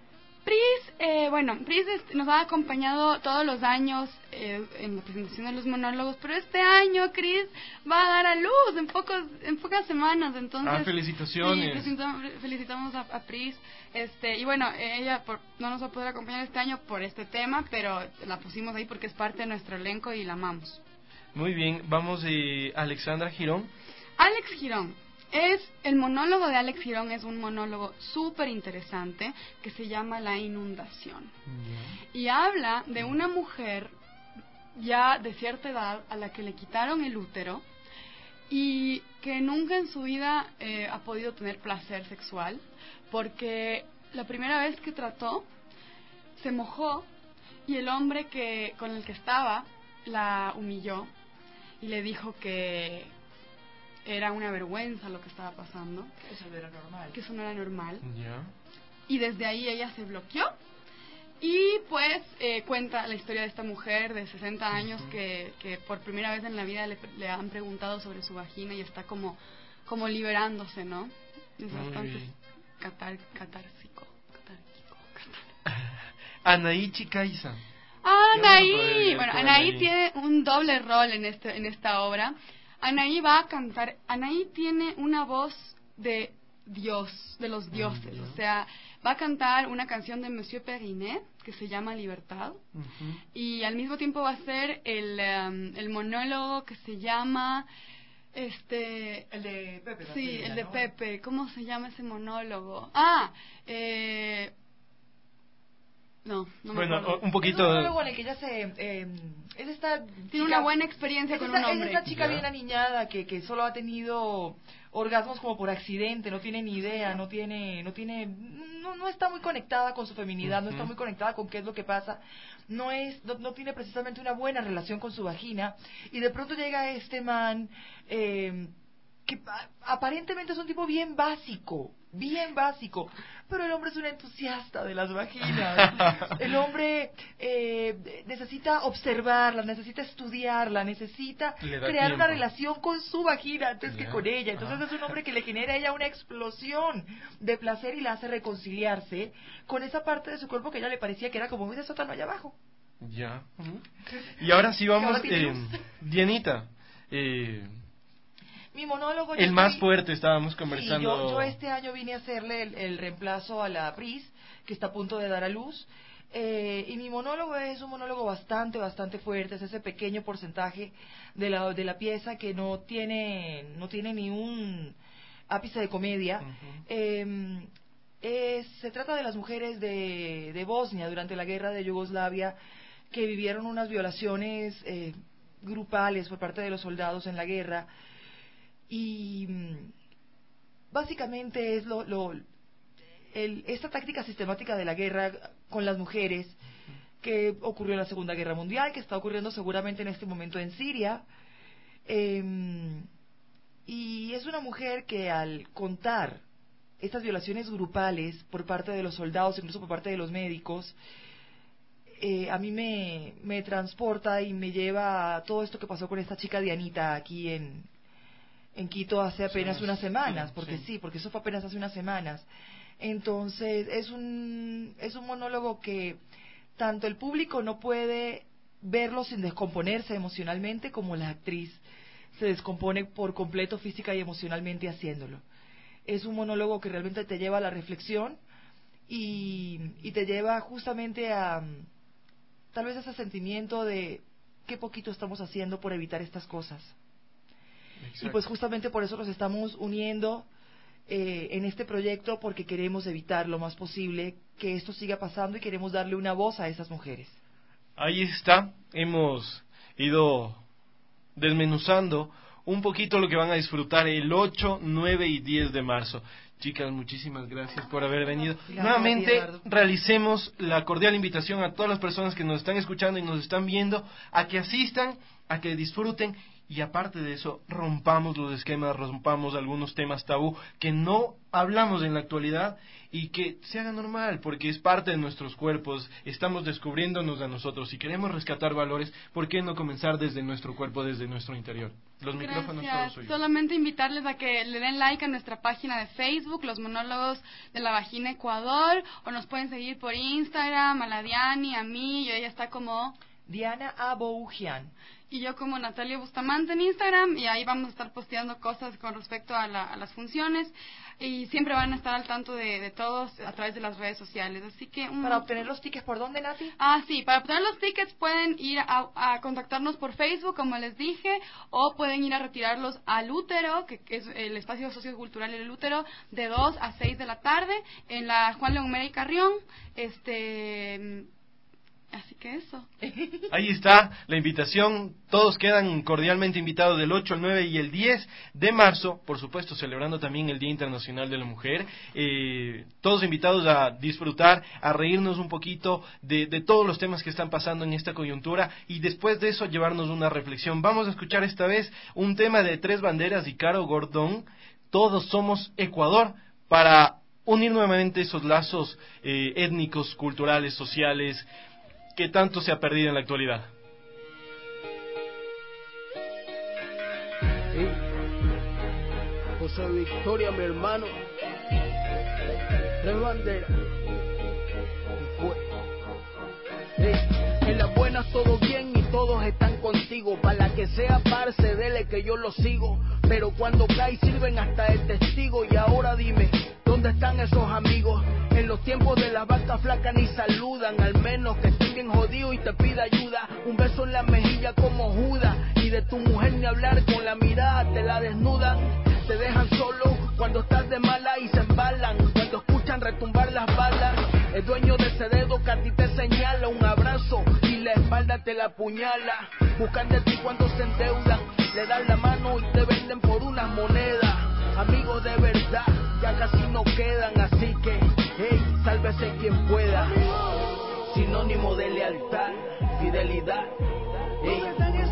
Pris nos ha acompañado todos los años en la presentación de los monólogos, pero este año Cris va a dar a luz en pocas semanas, entonces felicitaciones. Sí, felicitamos a Pris, y bueno, ella no nos va a poder acompañar este año por este tema, pero la pusimos ahí porque es parte de nuestro elenco y la amamos. Muy bien, vamos Alexandra Girón. Alex Girón. El monólogo de Alex Girón es un monólogo súper interesante que se llama La Inundación. Y habla de una mujer ya de cierta edad a la que le quitaron el útero y que nunca en su vida ha podido tener placer sexual porque la primera vez que trató se mojó y el hombre con el que estaba la humilló y le dijo que era una vergüenza lo que estaba pasando, que eso no era normal, Ya. Y desde ahí ella se bloqueó y pues cuenta la historia de esta mujer de 60 años que por primera vez en la vida le han preguntado sobre su vagina y está como liberándose, ¿no? Es bastante catártico. Anaí Chicaiza. Anaí, bueno, Anaí tiene un doble rol en esta obra. Anaí va a cantar. Anaí tiene una voz de Dios, de los dioses. O sea, va a cantar una canción de Monsieur Perinet que se llama Libertad. Y al mismo tiempo va a ser el monólogo que se llama el de Pepe. Sí, el de Pepe. ¿Cómo se llama ese monólogo? No me acuerdo. Un poquito. Es un monólogo en el que ella tiene una buena experiencia con un hombre. Es esta chica bien aniñada que solo ha tenido orgasmos como por accidente, no tiene ni idea, no está muy conectada con su feminidad, no está muy conectada con qué es lo que pasa, no tiene precisamente una buena relación con su vagina, y de pronto llega este man que aparentemente es un tipo bien básico, pero el hombre es un entusiasta de las vaginas. El hombre necesita observarla, necesita estudiarla, necesita crear una relación con su vagina antes que con ella. Entonces es un hombre que le genera a ella una explosión de placer y la hace reconciliarse con esa parte de su cuerpo que a ella le parecía que era como ese sótano allá abajo. Ya. Y ahora sí vamos, Dianita. Mi monólogo... El más fuerte, estábamos conversando. Sí, yo este año vine a hacerle el reemplazo a la Pris, que está a punto de dar a luz. Y mi monólogo es un monólogo bastante fuerte, es ese pequeño porcentaje de la pieza que no tiene ni un ápice de comedia. Se trata de las mujeres de Bosnia durante la guerra de Yugoslavia, que vivieron unas violaciones grupales por parte de los soldados en la guerra. Y básicamente es esta táctica sistemática de la guerra con las mujeres que ocurrió en la Segunda Guerra Mundial, que está ocurriendo seguramente en este momento en Siria. Y es una mujer que al contar estas violaciones grupales por parte de los soldados, incluso por parte de los médicos, a mí me transporta y me lleva a todo esto que pasó con esta chica Dianita aquí en Quito hace apenas unas semanas, porque eso fue apenas hace unas semanas. Entonces es un monólogo que tanto el público no puede verlo sin descomponerse emocionalmente, como la actriz se descompone por completo física y emocionalmente haciéndolo. Es un monólogo que realmente te lleva a la reflexión y te lleva justamente a tal vez ese sentimiento de qué poquito estamos haciendo por evitar estas cosas. Exacto. Y pues justamente por eso nos estamos uniendo en este proyecto, porque queremos evitar lo más posible que esto siga pasando y queremos darle una voz a esas mujeres. Ahí está, hemos ido desmenuzando un poquito lo que van a disfrutar el 8, 9 y 10 de marzo. Chicas, muchísimas gracias por haber venido. Gracias, Nuevamente realicemos la cordial invitación a todas las personas que nos están escuchando y nos están viendo a que asistan, a que disfruten, y aparte de eso, rompamos los esquemas, rompamos algunos temas tabú que no hablamos en la actualidad y que se haga normal, porque es parte de nuestros cuerpos, estamos descubriéndonos a nosotros. Si queremos rescatar valores, ¿por qué no comenzar desde nuestro cuerpo, desde nuestro interior? Los micrófonos todos suyos. Solamente invitarles a que le den like a nuestra página de Facebook, Los Monólogos de la Vagina Ecuador, o nos pueden seguir por Instagram, a la Diani, a mí, y ella está como Diana Aboujian. Y yo como Natalia Bustamante en Instagram, y ahí vamos a estar posteando cosas con respecto a las funciones, y siempre van a estar al tanto de todos a través de las redes sociales. Así que ¿Para obtener los tickets por dónde, Nati? Sí, para obtener los tickets pueden ir a contactarnos por Facebook, como les dije, o pueden ir a retirarlos al Útero, que es el espacio sociocultural El Útero, de 2 a 6 de la tarde, en la Juan León Mera y Carrión. Así que eso. Ahí está la invitación. Todos quedan cordialmente invitados del 8, el 9 y el 10 de marzo. Por supuesto, celebrando también el Día Internacional de la Mujer. Todos invitados a disfrutar, a reírnos un poquito de todos los temas que están pasando en esta coyuntura. Y después de eso, llevarnos una reflexión. Vamos a escuchar esta vez un tema de Tres Banderas y Caro Gordón. Todos somos Ecuador, para unir nuevamente esos lazos étnicos, culturales, sociales, que tanto se ha perdido en la actualidad. José Victoria, mi hermano. Tres banderas. En las buenas todo bien y todos están contigo. Para la que sea parce, dele que yo lo sigo. Pero cuando cae sirven hasta el testigo. Y ahora dime, ¿dónde están esos amigos? En los tiempos de las vacas flacas ni saludan. Al menos que estén bien jodidos y te pida ayuda. Un beso en la mejilla como Judas. Y de tu mujer ni hablar, con la mirada te la desnudan. Te dejan solo cuando estás de mala y se embalan. Cuando escuchan retumbar las balas. El dueño de ese dedo que a ti te señala. Un abrazo y la espalda te la apuñala. Buscan de ti cuando se endeudan. Le dan la mano y te venden por unas monedas. Amigos de verdad ya casi no quedan. Así que, hey, sálvese quien pueda. Sinónimo de lealtad, fidelidad. Hey.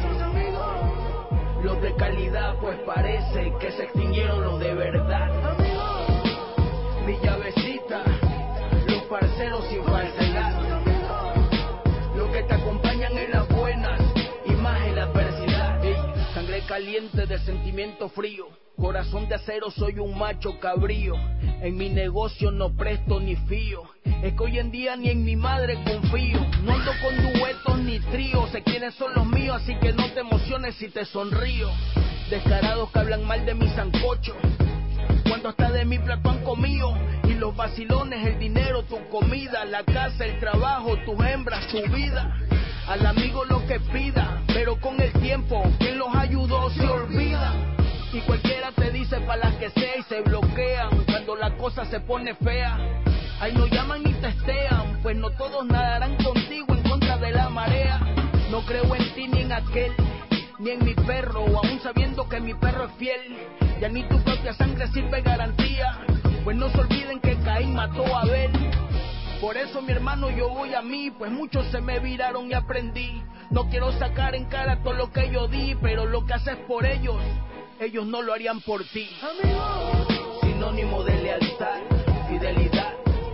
Los de calidad, pues parece que se extinguieron los de verdad. Mi llavecita, los parceros sin falsedad. Los que te acompañan en las buenas y más en la adversidad. Hey, sangre caliente de sentimiento frío. Corazón de acero, soy un macho cabrío. En mi negocio no presto ni fío. Es que hoy en día ni en mi madre confío. No ando con duetos ni tríos. Sé quiénes son los míos, así que no te emociones si te sonrío. Descarados que hablan mal de mi sancocho, cuando hasta de mi plato han comido. Y los vacilones, el dinero, tu comida, la casa, el trabajo, tus hembras, tu vida. Al amigo lo que pida, pero con el tiempo quien los ayudó se olvida. Y cualquiera te dice pa' las que sea y se bloquean cuando la cosa se pone fea. Ahí no llaman ni testean, pues no todos nadarán contigo en contra de la marea. No creo en ti ni en aquel, ni en mi perro, aún sabiendo que mi perro es fiel. Ya ni tu propia sangre sirve garantía, pues no se olviden que Caín mató a Abel. Por eso mi hermano yo voy a mí, pues muchos se me viraron y aprendí. No quiero sacar en cara todo lo que yo di, pero lo que haces por ellos no lo harían por ti. Sinónimo de lealtad, fidelidad.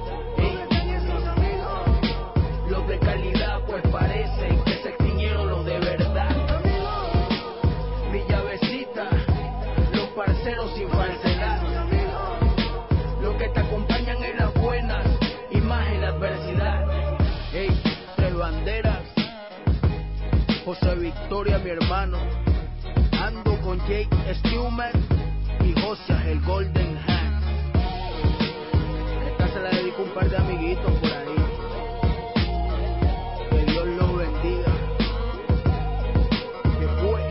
Los de calidad, pues parece que se extinguieron los de verdad. Mi llavecita, los parceros sin falsedad. Los que te acompañan en las buenas y más en la adversidad. Hey, tres banderas. José Victoria, mi hermano. Ando con Jake Stewman y Josias, el Golden Hand. Esta se la dedico a un par de amiguitos por ahí. Que Dios los bendiga. Que fue.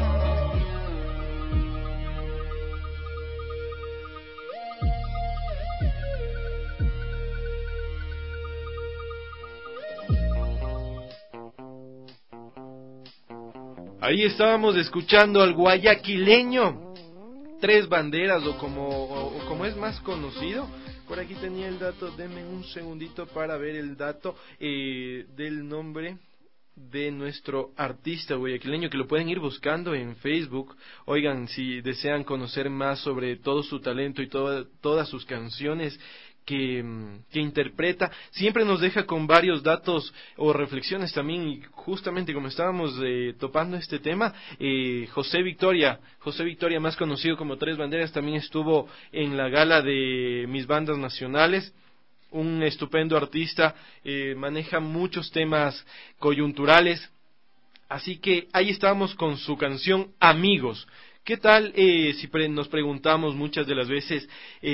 Ahí estábamos escuchando al guayaquileño Tres Banderas, o como es más conocido. Por aquí tenía el dato, denme un segundito para ver el dato del nombre de nuestro artista guayaquileño, que lo pueden ir buscando en Facebook. Oigan, si desean conocer más sobre todo su talento y todas sus canciones que interpreta, siempre nos deja con varios datos o reflexiones también, y justamente como estábamos topando este tema, José Victoria, más conocido como Tres Banderas, también estuvo en la gala de Mis Bandas Nacionales. Un estupendo artista, maneja muchos temas coyunturales, así que ahí estábamos con su canción Amigos. ¿Qué tal si nos preguntamos muchas de las veces,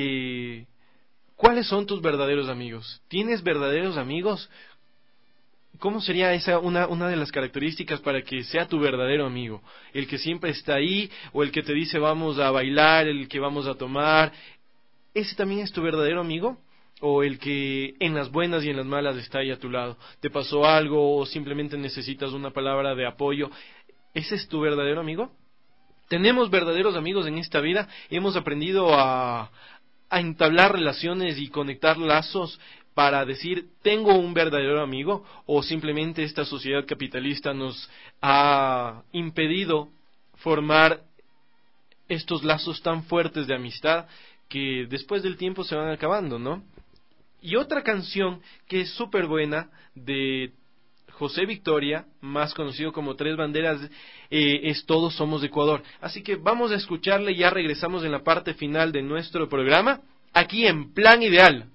¿cuáles son tus verdaderos amigos? ¿Tienes verdaderos amigos? ¿Cómo sería esa una de las características para que sea tu verdadero amigo? ¿El que siempre está ahí, o el que te dice vamos a bailar, el que vamos a tomar? ¿Ese también es tu verdadero amigo? ¿O el que en las buenas y en las malas está ahí a tu lado? ¿Te pasó algo o simplemente necesitas una palabra de apoyo? ¿Ese es tu verdadero amigo? Tenemos verdaderos amigos en esta vida. Hemos aprendido a entablar relaciones y conectar lazos para decir tengo un verdadero amigo, o simplemente esta sociedad capitalista nos ha impedido formar estos lazos tan fuertes de amistad que después del tiempo se van acabando, ¿no? Y otra canción que es súper buena de José Victoria, más conocido como Tres Banderas, es Todos Somos de Ecuador. Así que vamos a escucharle, ya regresamos en la parte final de nuestro programa, aquí en Plan Ideal.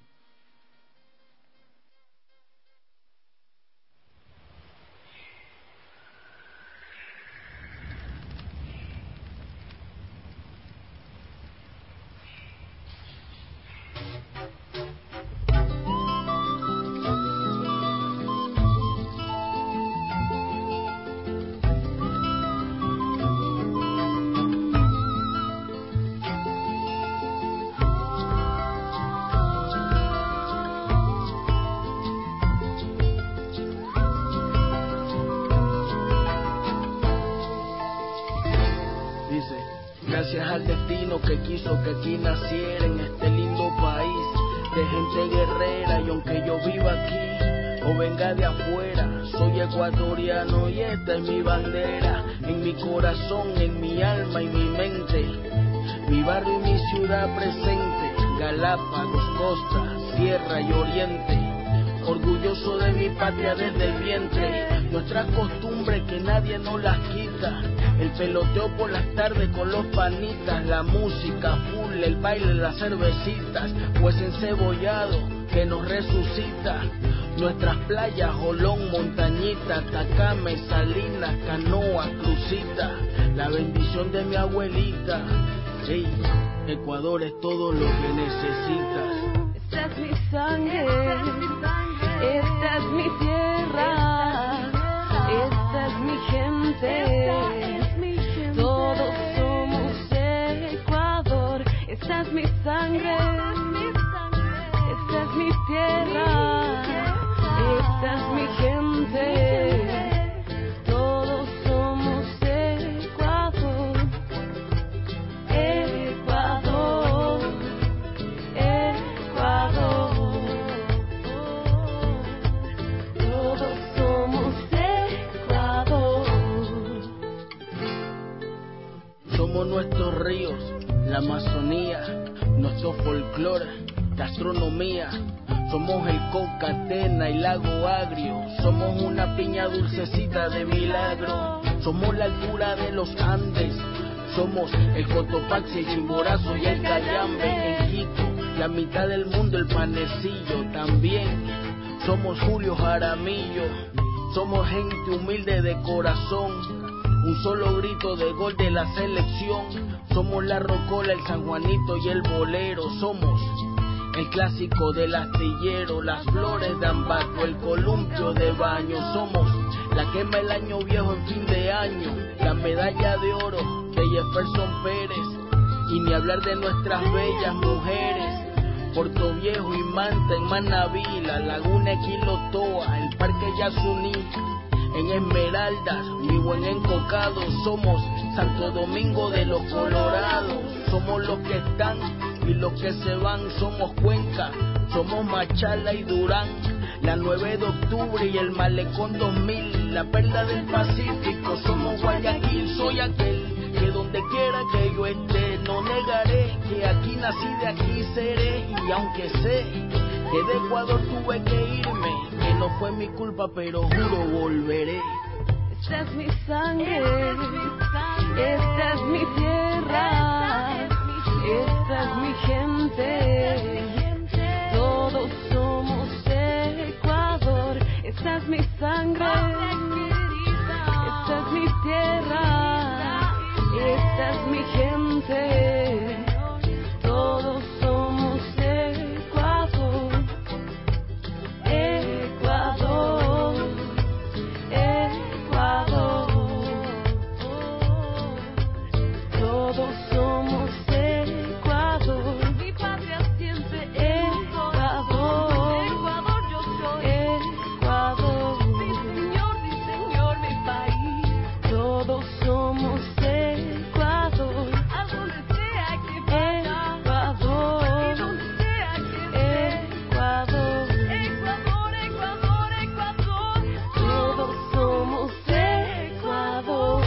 Gracias al destino que quiso que aquí naciera en este lindo país de gente guerrera, y aunque yo viva aquí o venga de afuera, soy ecuatoriano y esta es mi bandera, en mi corazón, en mi alma y mi mente, mi barrio y mi ciudad presente, Galápagos, costa, sierra y oriente, orgulloso de mi patria desde el vientre, nuestras costumbres que nadie nos las quita, el peloteo por las tardes con los panitas, la música full, el baile, las cervecitas, pues encebollado que nos resucita, nuestras playas, Jolón, Montañita, Tacame, Salinas, Canoa, Crucita, la bendición de mi abuelita, hey, Ecuador es todo lo que necesitas. Esta es mi sangre, esta es mi tierra, esta es mi gente, todos somos de Ecuador. Esta es mi sangre, esta es mi tierra, esta es mi gente, todos somos de Ecuador. Ecuador, Ecuador, todos somos de Ecuador. Somos nuestros ríos, la Amazonía, nuestro folclore, gastronomía. Somos el Concatena y Lago Agrio. Somos una piña dulcecita de milagro. Somos la altura de los Andes. Somos el Cotopaxi, el Chimborazo y el Cayambe. En Quito, la mitad del mundo, el Panecillo también. Somos Julio Jaramillo Somos gente humilde de corazón, un solo grito de gol de la selección. Somos la rocola, el San Juanito y el bolero. Somos el clásico del astillero, las flores de Ambato, el columpio de baño. Somos la quema el año viejo en fin de año, la medalla de oro de Jefferson Pérez. Y ni hablar de nuestras bellas mujeres, Puerto Viejo y Manta en Manaví, la Laguna Equilotoa, el Parque Yasuní en Esmeraldas, mi buen encocado. Somos Santo Domingo de los Colorados, somos los que están y los que se van. Somos Cuenca, somos Machala y Durán, la 9 de octubre y el Malecón 2000, la perla del Pacífico. Somos Guayaquil, soy aquel que donde quiera que yo esté, no negaré que aquí nací, de aquí seré. Y aunque sé que de Ecuador tuve que irme, que no fue mi culpa, pero juro volveré. Esta es mi sangre, esta es mi tierra, esta es mi gente, todos somos Ecuador. Esta es mi sangre, esta es mi tierra, esta es mi gente, todos somos Ecuador, Ecuador, Ecuador, todos somos Ecuador, mi patria siempre Ecuador, Ecuador yo soy, Ecuador, mi señor, mi país, todos somos Ecuador, a donde sea que vaya, Ecuador, y donde sea que vaya, Ecuador, Ecuador, Ecuador, Ecuador, todos somos Ecuador.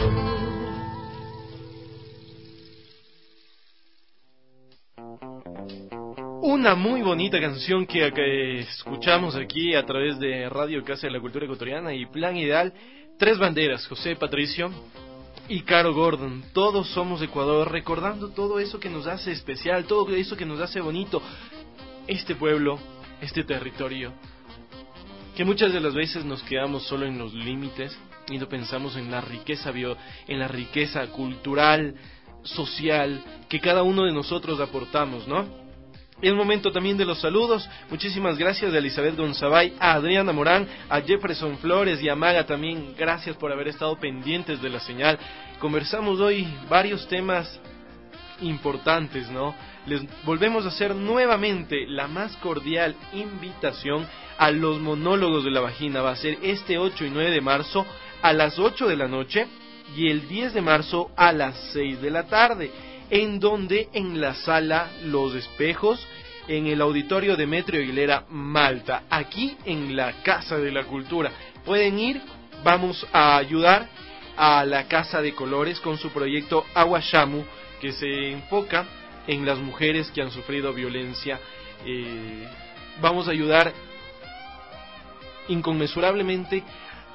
Una muy bonita canción que escuchamos aquí a través de Radio Casa de la Cultura Ecuatoriana y Plan Ideal. Tres banderas, José Patricio y Caro Gordon. Todos somos Ecuador, recordando todo eso que nos hace especial, todo eso que nos hace bonito. Este pueblo, este territorio, que muchas de las veces nos quedamos solo en los límites y no pensamos en la riqueza en la riqueza cultural, social, que cada uno de nosotros aportamos, ¿no? Es momento también de los saludos. Muchísimas gracias a Elizabeth Gonzabay, a Adriana Morán, a Jefferson Flores y a Maga también. Gracias por haber estado pendientes de la señal. Conversamos hoy varios temas importantes, ¿no? Les volvemos a hacer nuevamente la más cordial invitación a los monólogos de la vagina. Va a ser este 8 y 9 de marzo a las 8 de la noche y el 10 de marzo a las 6 de la tarde. En donde en la sala Los Espejos, en el auditorio Demetrio Aguilera, Malta, aquí en la Casa de la Cultura. Pueden ir, vamos a ayudar a la Casa de Colores con su proyecto Aguashamu, que se enfoca en las mujeres que han sufrido violencia. Vamos a ayudar inconmensurablemente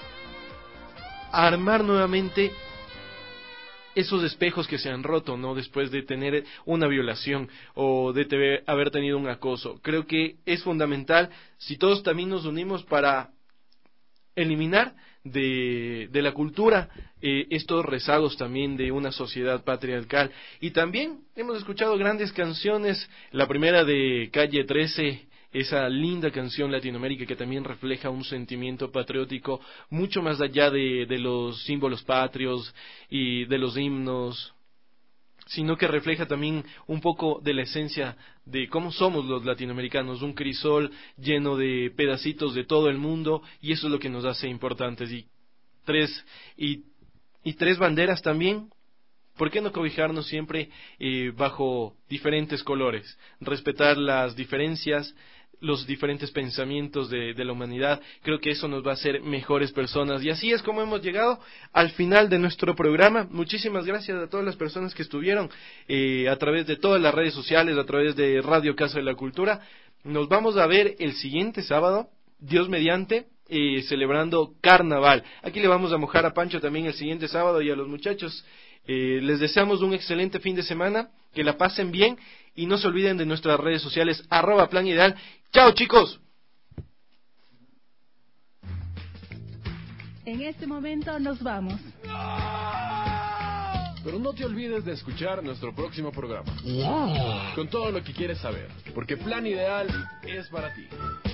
a armar nuevamente esos espejos que se han roto, ¿no? Después de tener una violación o de haber tenido un acoso. Creo que es fundamental si todos también nos unimos para eliminar de la cultura estos rezagos también de una sociedad patriarcal. Y también hemos escuchado grandes canciones, la primera de Calle 13, esa linda canción Latinoamérica que también refleja un sentimiento patriótico mucho más allá de los símbolos patrios y de los himnos, sino que refleja también un poco de la esencia de cómo somos los latinoamericanos, un crisol lleno de pedacitos de todo el mundo, y eso es lo que nos hace importantes. Y tres banderas también. ¿Por qué no cobijarnos siempre bajo diferentes colores? Respetar las diferencias, los diferentes pensamientos de la humanidad. Creo que eso nos va a hacer mejores personas. Y así es como hemos llegado al final de nuestro programa. Muchísimas gracias a todas las personas que estuvieron a través de todas las redes sociales, a través de Radio Casa de la Cultura. Nos vamos a ver el siguiente sábado, Dios mediante, celebrando Carnaval. Aquí le vamos a mojar a Pancho también el siguiente sábado y a los muchachos. Les deseamos un excelente fin de semana, que la pasen bien y no se olviden de nuestras redes sociales @Plan Ideal. ¡Chao, chicos! En este momento nos vamos. Pero no te olvides de escuchar nuestro próximo programa. Con todo lo que quieres saber, porque Plan Ideal es para ti.